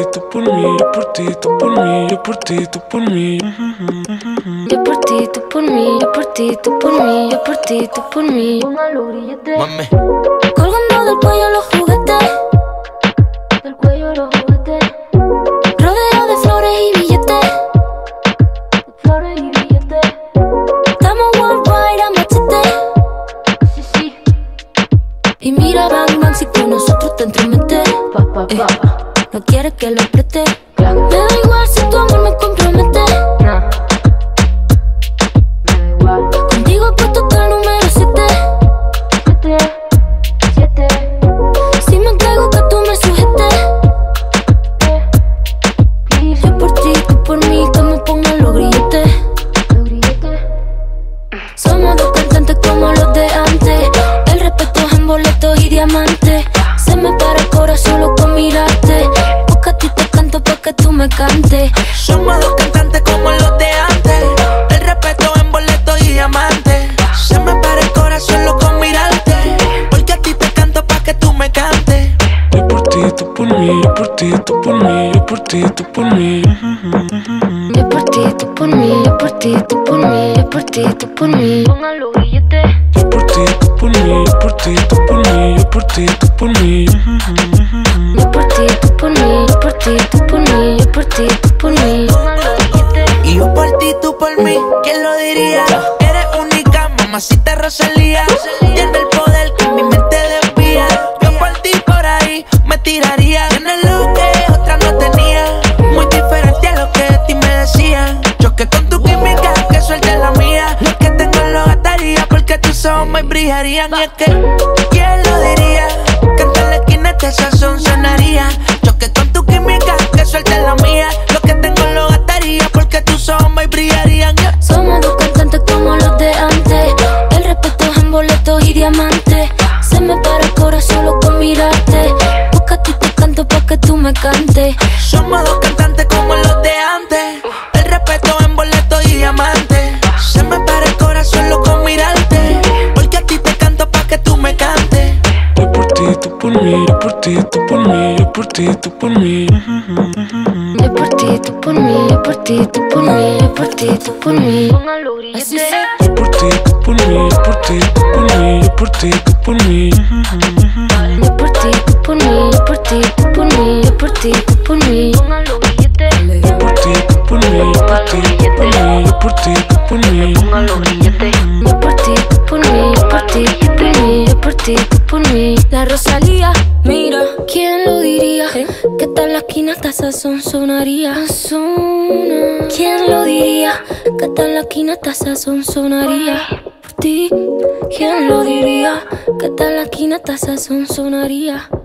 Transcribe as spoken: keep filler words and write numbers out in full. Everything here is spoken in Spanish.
tú por mí, yo por ti, tú por mí, yo por ti, tú por mí. Yo por ti, tú por mí, yo por ti, tú por mí, yo por ti, tú por mí. Póngalo grillete. Mame. Colgando del cuello los juguetes, Del cuello los juguetes. rodeado de flores y billetes. Flores y billetes. Estamos worldwide a machete. Sí, sí. Y mira, bang, bang, si con nosotros te entremetes. Pa, pa, Eh, pa. no quieres que lo apriete. Claro. Me da igual si tu amor me compromete. Nah. Me da igual. Contigo he puesto hasta el número siete. Siete. Siete. Si me entrego que tú me sujetes. Please. Yo por ti, tú por mí, que me pongan los grilletes. Los grilletes. Somos dos cantantes como los de antes. El respeto es en boletos y diamantes. Se me para el corazón solo con mirarte. Porque a ti te canto pa' que tú me cantes. Somos dos cantantes como los de antes. El respeto en boleto y diamante. Se me para el corazón loco con mirarte. Porque a ti te canto pa' que tú me cantes. Yo por ti, tú por mí, yo por ti, tú por mí, yo por ti, tú por mí. Yo por ti, tú por mí, yo por ti, tú por mí, yo por ti, tú por mí. Póngalo grillete. Yo por ti, tú por mí, yo por ti, tú por mí, yo por ti, tú por mí. Yo por ti, tú por mí, yo por ti, tú por mí, yo por ti, tú por mí. Póngalo grillete. Y yo por ti, tú por mí, ¿quién lo diría? Eres única, mamacita Rosalía. Tiene el poder que mi mente desvía. Yo por ti por ahí me tiraría. Tienes lo que otra no tenía. Muy diferente a lo que de ti me decían. Choque con tu química, que suelte la mía. Lo que tengo lo gastaría porque tus ojos me brillarían. Y es que, ¿quién lo diría? Que en la esquina este sazón sonaría. Choque con tu química, que suelte la mía. Lo que tengo lo gastaría porque tus ojos me brillarían. Yeah. Somos dos cantantes como los de antes. El respeto es en boletos y diamantes. Se me para el corazón solo con mirarte. Porque a ti te canto pa' que tú me cantes. Somos dos cantantes como los de antes. El respeto en boleto y diamante. Se me para el corazón loco con mirarte. Porque a ti te canto pa' que tú me cantes. Yo por ti, tú por mí, yo por ti, tú por mí, yo por ti, tú por mí. Yo por ti, tú por mí, yo por ti, tú por mí, yo por ti, tú por mí. Póngalo Así grillete. sea. Yo por ti, tú por mí, yo por ti, tú por mí, yo por ti, tú por mí. Yo por ti, tú por mí, yo por ti, tú por mí, yo por ti, tú por mí. Póngalo grillete. Yo por ti, tú por mí, yo por ti, tú por mí, yo por ti, tú por mí. Póngalo grillete. Yo por ti, tú por mí, yo por ti, tú por mí, yo por ti, tú por mí. La Rosalía, mira, ¿quién lo diría? Que tal la esquina hasta sazón sonaría. Sazona. ¿Quién lo diría? Que tal la esquina hasta sazón sonaría. Por ti, ¿quién lo diría? Que tal la esquina hasta sazón sonaría.